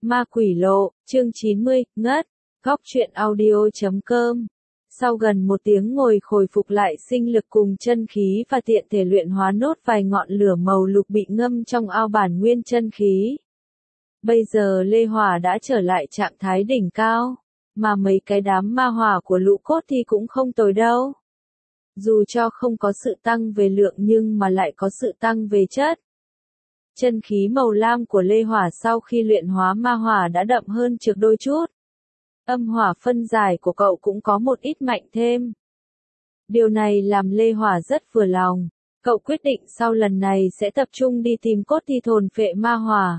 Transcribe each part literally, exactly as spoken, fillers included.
Ma Quỷ Lộ, chương chín mươi, ngất, góc truyện audio chấm com. Sau gần một tiếng ngồi khôi phục lại sinh lực cùng chân khí và tiện thể luyện hóa nốt vài ngọn lửa màu lục bị ngâm trong ao bản nguyên chân khí. Bây giờ Lê Hòa đã trở lại trạng thái đỉnh cao, mà mấy cái đám ma hỏa của lũ cốt thì cũng không tồi đâu. Dù cho không có sự tăng về lượng nhưng mà lại có sự tăng về chất. Chân khí màu lam của Lê Hỏa sau khi luyện hóa ma hỏa đã đậm hơn trước đôi chút. Âm hỏa phân giải của cậu cũng có một ít mạnh thêm. Điều này làm Lê Hỏa rất vừa lòng. Cậu quyết định sau lần này sẽ tập trung đi tìm cốt thi thôn phệ ma hỏa.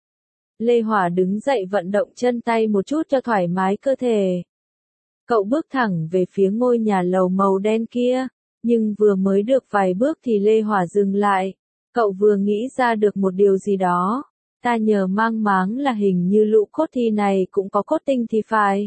Lê Hỏa đứng dậy vận động chân tay một chút cho thoải mái cơ thể. Cậu bước thẳng về phía ngôi nhà lầu màu đen kia, nhưng vừa mới được vài bước thì Lê Hỏa dừng lại. Cậu vừa nghĩ ra được một điều gì đó, ta nhờ mang máng là hình như lũ cốt thi này cũng có cốt tinh thì phải.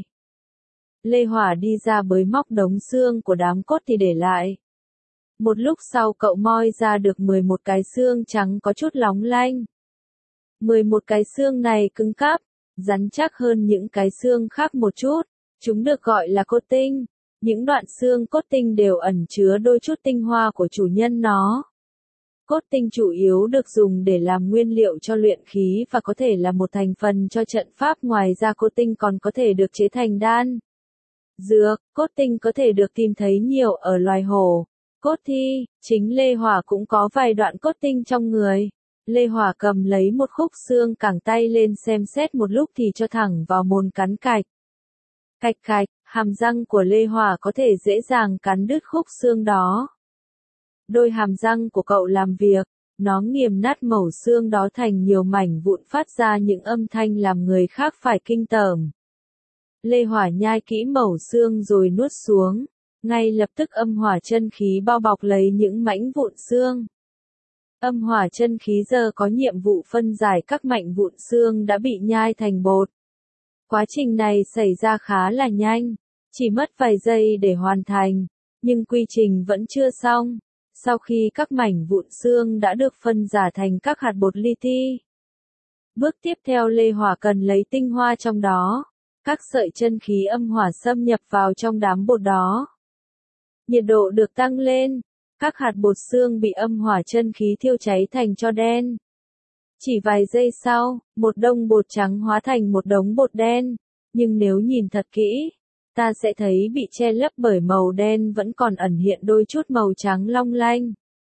Lê Hỏa đi ra bới móc đống xương của đám cốt thì để lại. Một lúc sau cậu moi ra được mười một cái xương trắng có chút lóng lanh. mười một cái xương này cứng cáp, rắn chắc hơn những cái xương khác một chút, chúng được gọi là cốt tinh. Những đoạn xương cốt tinh đều ẩn chứa đôi chút tinh hoa của chủ nhân nó. Cốt tinh chủ yếu được dùng để làm nguyên liệu cho luyện khí và có thể là một thành phần cho trận pháp, ngoài ra cốt tinh còn có thể được chế thành đan. Dược, cốt tinh có thể được tìm thấy nhiều ở loài hổ. Cốt thi, chính Lê Hỏa cũng có vài đoạn cốt tinh trong người. Lê Hỏa cầm lấy một khúc xương cẳng tay lên xem xét một lúc thì cho thẳng vào mồm cắn cạch. Cạch cạch, hàm răng của Lê Hỏa có thể dễ dàng cắn đứt khúc xương đó. Đôi hàm răng của cậu làm việc, nó nghiền nát mẩu xương đó thành nhiều mảnh vụn phát ra những âm thanh làm người khác phải kinh tởm. Lê Hỏa nhai kỹ mẩu xương rồi nuốt xuống, ngay lập tức âm hỏa chân khí bao bọc lấy những mảnh vụn xương. Âm hỏa chân khí giờ có nhiệm vụ phân giải các mảnh vụn xương đã bị nhai thành bột. Quá trình này xảy ra khá là nhanh, chỉ mất vài giây để hoàn thành, nhưng quy trình vẫn chưa xong. Sau khi các mảnh vụn xương đã được phân giải thành các hạt bột li ti. Bước tiếp theo Lê Hỏa cần lấy tinh hoa trong đó. Các sợi chân khí âm hỏa xâm nhập vào trong đám bột đó. Nhiệt độ được tăng lên. Các hạt bột xương bị âm hỏa chân khí thiêu cháy thành tro đen. Chỉ vài giây sau, một đống bột trắng hóa thành một đống bột đen. Nhưng nếu nhìn thật kỹ, ta sẽ thấy bị che lấp bởi màu đen vẫn còn ẩn hiện đôi chút màu trắng long lanh.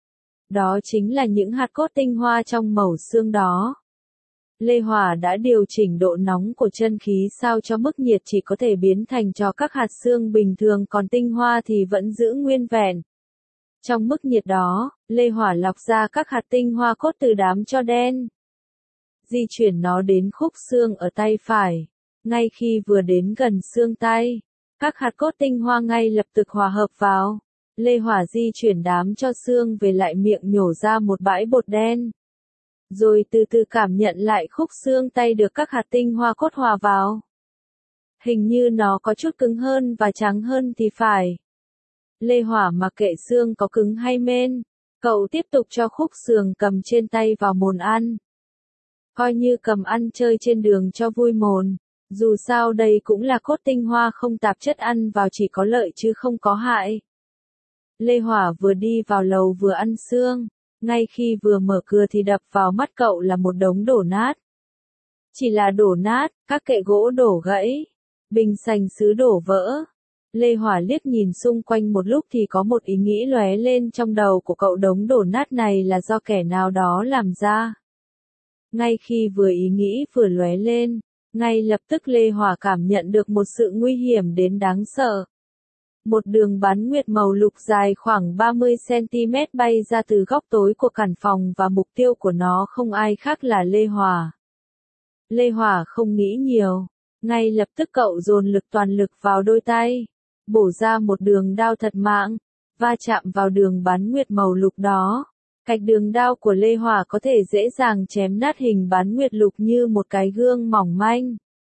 Đó chính là những hạt cốt tinh hoa trong mẩu xương đó. Lê Hỏa đã điều chỉnh độ nóng của chân khí sao cho mức nhiệt chỉ có thể biến thành cho các hạt xương bình thường, còn tinh hoa thì vẫn giữ nguyên vẹn. Trong mức nhiệt đó, Lê Hỏa lọc ra các hạt tinh hoa cốt từ đám tro đen. Di chuyển nó đến khúc xương ở tay phải. Ngay khi vừa đến gần xương tay, các hạt cốt tinh hoa ngay lập tức hòa hợp vào. Lê Hỏa di chuyển đám cho xương về lại miệng nhổ ra một bãi bột đen. Rồi từ từ cảm nhận lại khúc xương tay được các hạt tinh hoa cốt hòa vào. Hình như nó có chút cứng hơn và trắng hơn thì phải. Lê Hỏa mặc kệ xương có cứng hay mên, cậu tiếp tục cho khúc xương cầm trên tay vào mồm ăn. Coi như cầm ăn chơi trên đường cho vui mồm. Dù sao đây cũng là cốt tinh hoa không tạp chất, ăn vào chỉ có lợi chứ không có hại. Lê Hỏa vừa đi vào lầu vừa ăn xương, ngay khi vừa mở cửa thì đập vào mắt cậu là một đống đổ nát. Chỉ là đổ nát, các kệ gỗ đổ gãy, bình sành sứ đổ vỡ. Lê Hỏa liếc nhìn xung quanh một lúc thì có một ý nghĩ lóe lên trong đầu của cậu, đống đổ nát này là do kẻ nào đó làm ra. Ngay khi vừa ý nghĩ vừa lóe lên, ngay lập tức Lê Hỏa cảm nhận được một sự nguy hiểm đến đáng sợ. Một đường bán nguyệt màu lục dài khoảng ba mươi xăng-ti-mét bay ra từ góc tối của căn phòng và mục tiêu của nó không ai khác là Lê Hỏa. Lê Hỏa không nghĩ nhiều, ngay lập tức cậu dồn lực toàn lực vào đôi tay, bổ ra một đường đao thật mạng, va chạm vào đường bán nguyệt màu lục đó. Cạch đường đao của Lê Hỏa có thể dễ dàng chém nát hình bán nguyệt lục như một cái gương mỏng manh.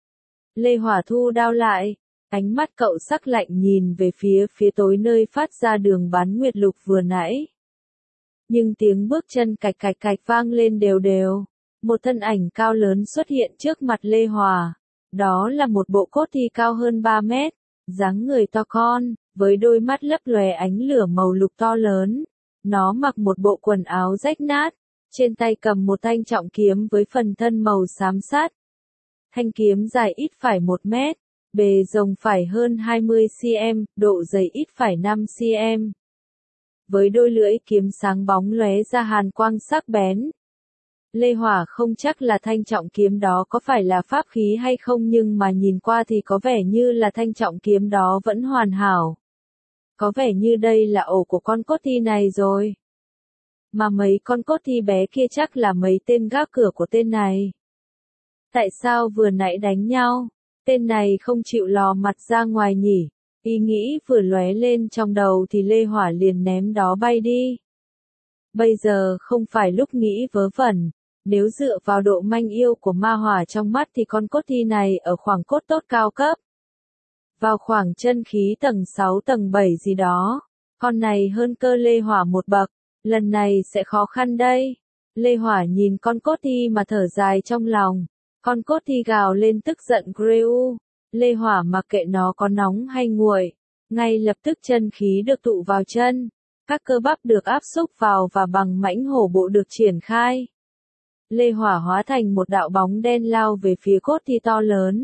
Lê Hỏa thu đao lại, ánh mắt cậu sắc lạnh nhìn về phía phía tối nơi phát ra đường bán nguyệt lục vừa nãy. Nhưng tiếng bước chân cạch cạch cạch vang lên đều đều. Một thân ảnh cao lớn xuất hiện trước mặt Lê Hòa. Đó là một bộ cốt thi cao hơn ba mét, dáng người to con, với đôi mắt lấp lóe ánh lửa màu lục to lớn. Nó mặc một bộ quần áo rách nát, trên tay cầm một thanh trọng kiếm với phần thân màu xám sắt. Thanh kiếm dài ít phải một mét, bề rộng phải hơn hai mươi xăng-ti-mét, độ dày ít phải năm xăng-ti-mét. Với đôi lưỡi kiếm sáng bóng lóe ra hàn quang sắc bén. Lê Hòa không chắc là thanh trọng kiếm đó có phải là pháp khí hay không, nhưng mà nhìn qua thì có vẻ như là thanh trọng kiếm đó vẫn hoàn hảo. Có vẻ như đây là ổ của con cốt thi này rồi. Mà mấy con cốt thi bé kia chắc là mấy tên gác cửa của tên này. Tại sao vừa nãy đánh nhau, tên này không chịu lò mặt ra ngoài nhỉ? Ý nghĩ vừa lóe lên trong đầu thì Lê Hỏa liền ném đó bay đi. Bây giờ không phải lúc nghĩ vớ vẩn, nếu dựa vào độ manh yêu của ma hỏa trong mắt thì con cốt thi này ở khoảng cốt tốt cao cấp. Vào khoảng chân khí tầng sáu tầng bảy gì đó, con này hơn cơ Lê Hỏa một bậc, lần này sẽ khó khăn đây. Lê Hỏa nhìn con cốt thi mà thở dài trong lòng, con cốt thi gào lên tức giận Greu. Lê Hỏa mặc kệ nó có nóng hay nguội, ngay lập tức chân khí được tụ vào chân, các cơ bắp được áp xúc vào và bằng mãnh hổ bộ được triển khai. Lê Hỏa hóa thành một đạo bóng đen lao về phía cốt thi to lớn.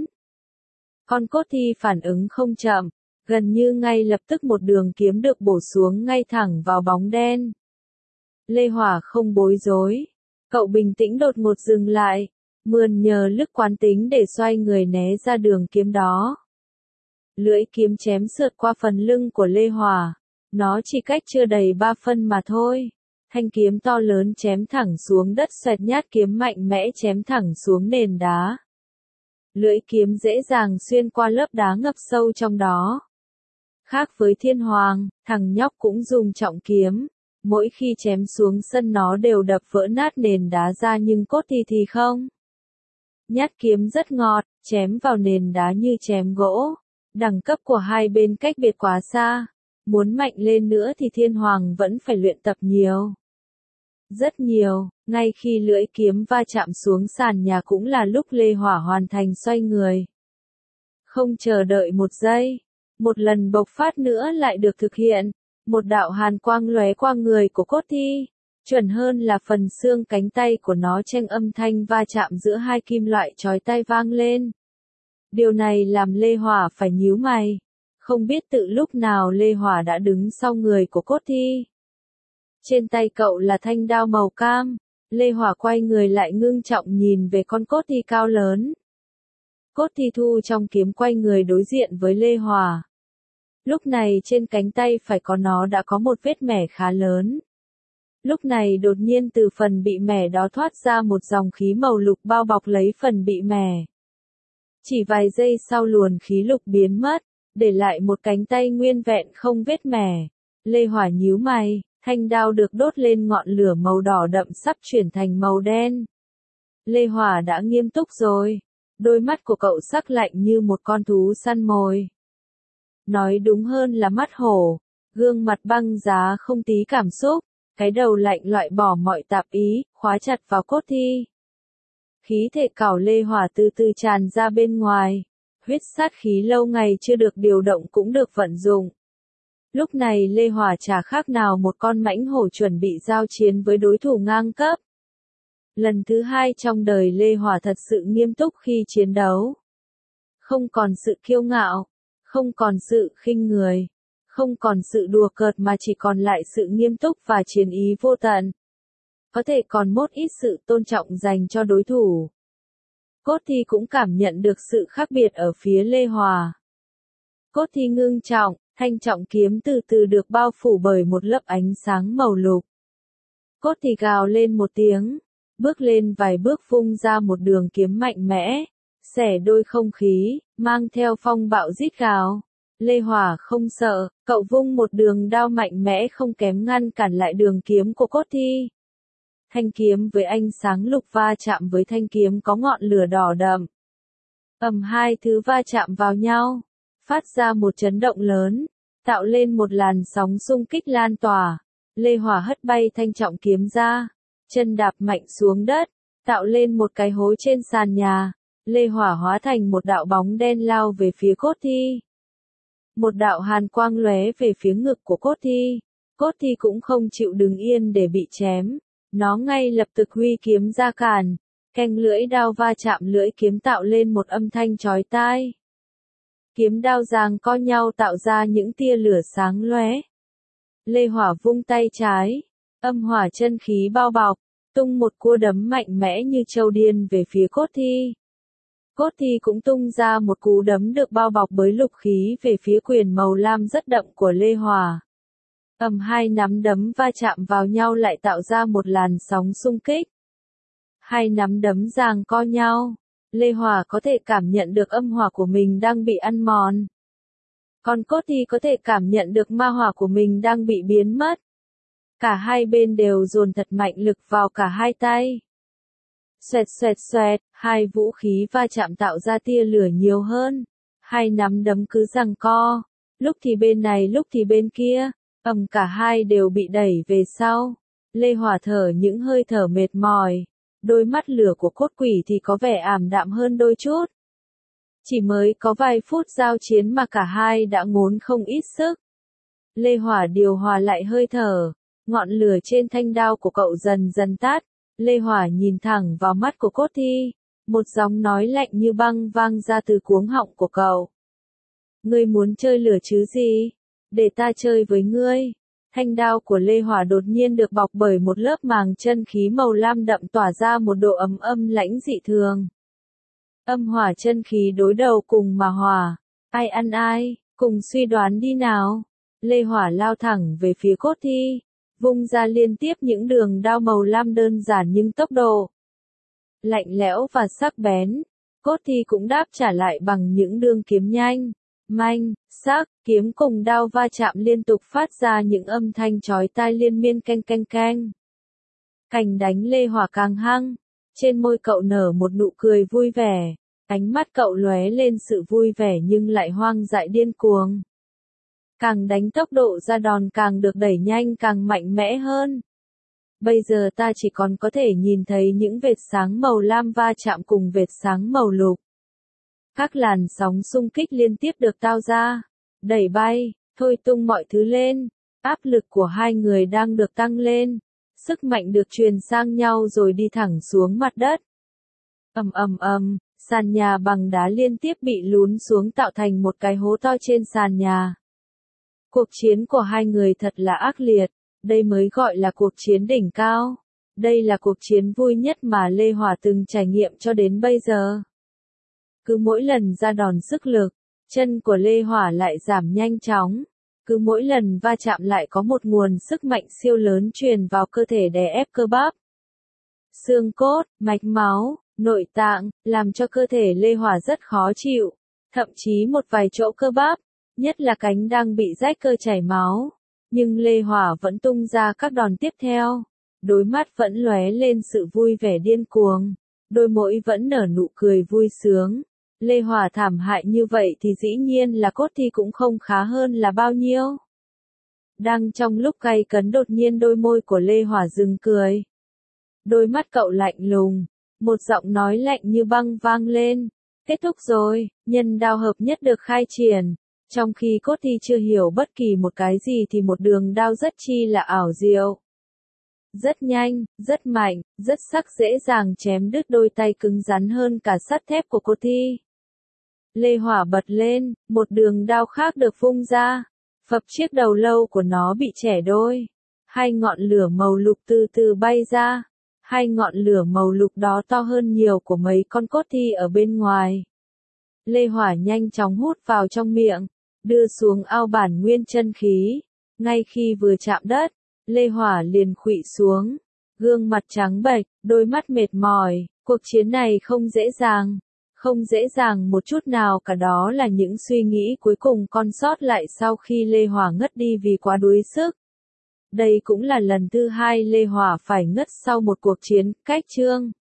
Con cốt thi phản ứng không chậm, gần như ngay lập tức một đường kiếm được bổ xuống ngay thẳng vào bóng đen. Lê Hỏa không bối rối, cậu bình tĩnh đột ngột dừng lại, mượn nhờ lực quán tính để xoay người né ra đường kiếm đó. Lưỡi kiếm chém sượt qua phần lưng của Lê Hỏa, nó chỉ cách chưa đầy ba phân mà thôi. Thanh kiếm to lớn chém thẳng xuống đất, xoẹt nhát kiếm mạnh mẽ chém thẳng xuống nền đá. Lưỡi kiếm dễ dàng xuyên qua lớp đá ngập sâu trong đó. Khác với Thiên Hoàng, thằng nhóc cũng dùng trọng kiếm. Mỗi khi chém xuống sân nó đều đập vỡ nát nền đá ra, nhưng cốt thi thì không. Nhát kiếm rất ngọt, chém vào nền đá như chém gỗ. Đẳng cấp của hai bên cách biệt quá xa. Muốn mạnh lên nữa thì Thiên Hoàng vẫn phải luyện tập nhiều. Rất nhiều, ngay khi lưỡi kiếm va chạm xuống sàn nhà cũng là lúc Lê Hỏa hoàn thành xoay người. Không chờ đợi một giây, một lần bộc phát nữa lại được thực hiện, một đạo hàn quang lóe qua người của cốt thi, chuẩn hơn là phần xương cánh tay của nó tranh âm thanh va chạm giữa hai kim loại chói tai vang lên. Điều này làm Lê Hỏa phải nhíu mày, không biết tự lúc nào Lê Hỏa đã đứng sau người của cốt thi. Trên tay cậu là thanh đao màu cam. Lê Hỏa quay người lại ngưng trọng nhìn về con cốt thi cao lớn. Cốt thi thu trong kiếm quay người đối diện với Lê Hỏa. Lúc này trên cánh tay phải có nó đã có một vết mẻ khá lớn. Lúc này đột nhiên từ phần bị mẻ đó thoát ra một dòng khí màu lục bao bọc lấy phần bị mẻ. Chỉ vài giây sau luồng khí lục biến mất, để lại một cánh tay nguyên vẹn không vết mẻ. Lê Hỏa nhíu mày. Thanh đao được đốt lên ngọn lửa màu đỏ đậm sắp chuyển thành màu đen. Lê Hỏa đã nghiêm túc rồi. Đôi mắt của cậu sắc lạnh như một con thú săn mồi. Nói đúng hơn là mắt hổ. Gương mặt băng giá không tí cảm xúc. Cái đầu lạnh loại bỏ mọi tạp ý, khóa chặt vào cốt thi. Khí thể cảo Lê Hỏa từ từ tràn ra bên ngoài. Huyết sát khí lâu ngày chưa được điều động cũng được vận dụng. Lúc này Lê Hỏa chả khác nào một con mãnh hổ chuẩn bị giao chiến với đối thủ ngang cấp. Lần thứ hai trong đời Lê Hỏa thật sự nghiêm túc khi chiến đấu. Không còn sự kiêu ngạo, không còn sự khinh người, không còn sự đùa cợt mà chỉ còn lại sự nghiêm túc và chiến ý vô tận. Có thể còn một ít sự tôn trọng dành cho đối thủ. Cốt thi cũng cảm nhận được sự khác biệt ở phía Lê Hỏa. Cốt thi ngưng trọng. Thanh trọng kiếm từ từ được bao phủ bởi một lớp ánh sáng màu lục. Cốt thì gào lên một tiếng, bước lên vài bước vung ra một đường kiếm mạnh mẽ, xẻ đôi không khí, mang theo phong bạo rít gào. Lê Hỏa không sợ, cậu vung một đường đao mạnh mẽ không kém ngăn cản lại đường kiếm của cốt thi. Thanh kiếm với ánh sáng lục va chạm với thanh kiếm có ngọn lửa đỏ đậm. Ầm hai thứ va chạm vào nhau. Phát ra một chấn động lớn, tạo lên một làn sóng xung kích lan tỏa. Lê Hỏa hất bay thanh trọng kiếm ra, chân đạp mạnh xuống đất, tạo lên một cái hố trên sàn nhà. Lê Hỏa hóa thành một đạo bóng đen lao về phía cốt thi. Một đạo hàn quang lóe về phía ngực của cốt thi. Cốt thi cũng không chịu đứng yên để bị chém. Nó ngay lập tức huy kiếm ra cản. Canh lưỡi đao va chạm lưỡi kiếm tạo lên một âm thanh chói tai. Kiếm đao giằng co nhau tạo ra những tia lửa sáng lóe. Lê Hỏa vung tay trái. Âm hỏa chân khí bao bọc. Tung một cú đấm mạnh mẽ như trâu điên về phía cốt thi. Cốt thi cũng tung ra một cú đấm được bao bọc bởi lục khí về phía quyền màu lam rất đậm của Lê Hỏa. Ầm, hai nắm đấm va chạm vào nhau lại tạo ra một làn sóng xung kích. Hai nắm đấm giằng co nhau. Lê Hỏa có thể cảm nhận được âm hỏa của mình đang bị ăn mòn. Còn cốt thi có thể cảm nhận được ma hỏa của mình đang bị biến mất. Cả hai bên đều dồn thật mạnh lực vào cả hai tay. Xoẹt xoẹt xoẹt, hai vũ khí va chạm tạo ra tia lửa nhiều hơn. Hai nắm đấm cứ giằng co. Lúc thì bên này lúc thì bên kia. Ầm, cả hai đều bị đẩy về sau. Lê Hỏa thở những hơi thở mệt mỏi. Đôi mắt lửa của cốt quỷ thì có vẻ ảm đạm hơn đôi chút. Chỉ mới có vài phút giao chiến mà cả hai đã ngốn không ít sức. Lê Hỏa điều hòa lại hơi thở. Ngọn lửa trên thanh đao của cậu dần dần tắt. Lê Hỏa nhìn thẳng vào mắt của cốt thi. Một giọng nói lạnh như băng vang ra từ cuống họng của cậu. Ngươi muốn chơi lửa chứ gì? Để ta chơi với ngươi. Thanh đao của Lê Hỏa đột nhiên được bọc bởi một lớp màng chân khí màu lam đậm tỏa ra một độ ấm âm lãnh dị thường. Âm hỏa chân khí đối đầu cùng mà hỏa. Ai ăn ai, cùng suy đoán đi nào. Lê Hỏa lao thẳng về phía cốt thi. Vung ra liên tiếp những đường đao màu lam đơn giản nhưng tốc độ lạnh lẽo và sắc bén. Cốt thi cũng đáp trả lại bằng những đường kiếm nhanh, manh, sắc, kiếm cùng đao va chạm liên tục phát ra những âm thanh chói tai liên miên canh canh canh. Cảnh đánh Lê Hỏa càng hăng, trên môi cậu nở một nụ cười vui vẻ, ánh mắt cậu lóe lên sự vui vẻ nhưng lại hoang dại điên cuồng. Càng đánh tốc độ ra đòn càng được đẩy nhanh càng mạnh mẽ hơn. Bây giờ ta chỉ còn có thể nhìn thấy những vệt sáng màu lam va chạm cùng vệt sáng màu lục. Các làn sóng xung kích liên tiếp được tạo ra, đẩy bay, thôi tung mọi thứ lên. Áp lực của hai người đang được tăng lên. Sức mạnh được truyền sang nhau rồi đi thẳng xuống mặt đất. Ầm ầm ầm, sàn nhà bằng đá liên tiếp bị lún xuống tạo thành một cái hố to trên sàn nhà. Cuộc chiến của hai người thật là ác liệt, đây mới gọi là cuộc chiến đỉnh cao. Đây là cuộc chiến vui nhất mà Lê Hỏa từng trải nghiệm cho đến bây giờ. Cứ mỗi lần ra đòn sức lực, chân của Lê Hỏa lại giảm nhanh chóng. Cứ mỗi lần va chạm lại có một nguồn sức mạnh siêu lớn truyền vào cơ thể đè ép cơ bắp, xương cốt, mạch máu, nội tạng, làm cho cơ thể Lê Hỏa rất khó chịu. Thậm chí một vài chỗ cơ bắp, nhất là cánh đang bị rách cơ chảy máu. Nhưng Lê Hỏa vẫn tung ra các đòn tiếp theo. Đôi mắt vẫn lóe lên sự vui vẻ điên cuồng. Đôi môi vẫn nở nụ cười vui sướng. Lê Hỏa thảm hại như vậy thì dĩ nhiên là cốt thi cũng không khá hơn là bao nhiêu. Đang trong lúc gay cấn đột nhiên đôi môi của Lê Hỏa dừng cười. Đôi mắt cậu lạnh lùng. Một giọng nói lạnh như băng vang lên. Kết thúc rồi, nhân đao hợp nhất được khai triển. Trong khi cốt thi chưa hiểu bất kỳ một cái gì thì một đường đao rất chi là ảo diệu. Rất nhanh, rất mạnh, rất sắc dễ dàng chém đứt đôi tay cứng rắn hơn cả sắt thép của cốt thi. Lê Hỏa bật lên, một đường đao khác được vung ra. Phập chiếc đầu lâu của nó bị chẻ đôi. Hai ngọn lửa màu lục từ từ bay ra. Hai ngọn lửa màu lục đó to hơn nhiều của mấy con cốt thi ở bên ngoài. Lê Hỏa nhanh chóng hút vào trong miệng, đưa xuống ao bản nguyên chân khí. Ngay khi vừa chạm đất, Lê Hỏa liền khuỵu xuống, gương mặt trắng bệch, đôi mắt mệt mỏi. Cuộc chiến này không dễ dàng, không dễ dàng một chút nào cả, đó là những suy nghĩ cuối cùng còn sót lại sau khi Lê Hỏa ngất đi vì quá đuối sức. Đây cũng là lần thứ hai Lê Hỏa phải ngất sau một cuộc chiến cách chương.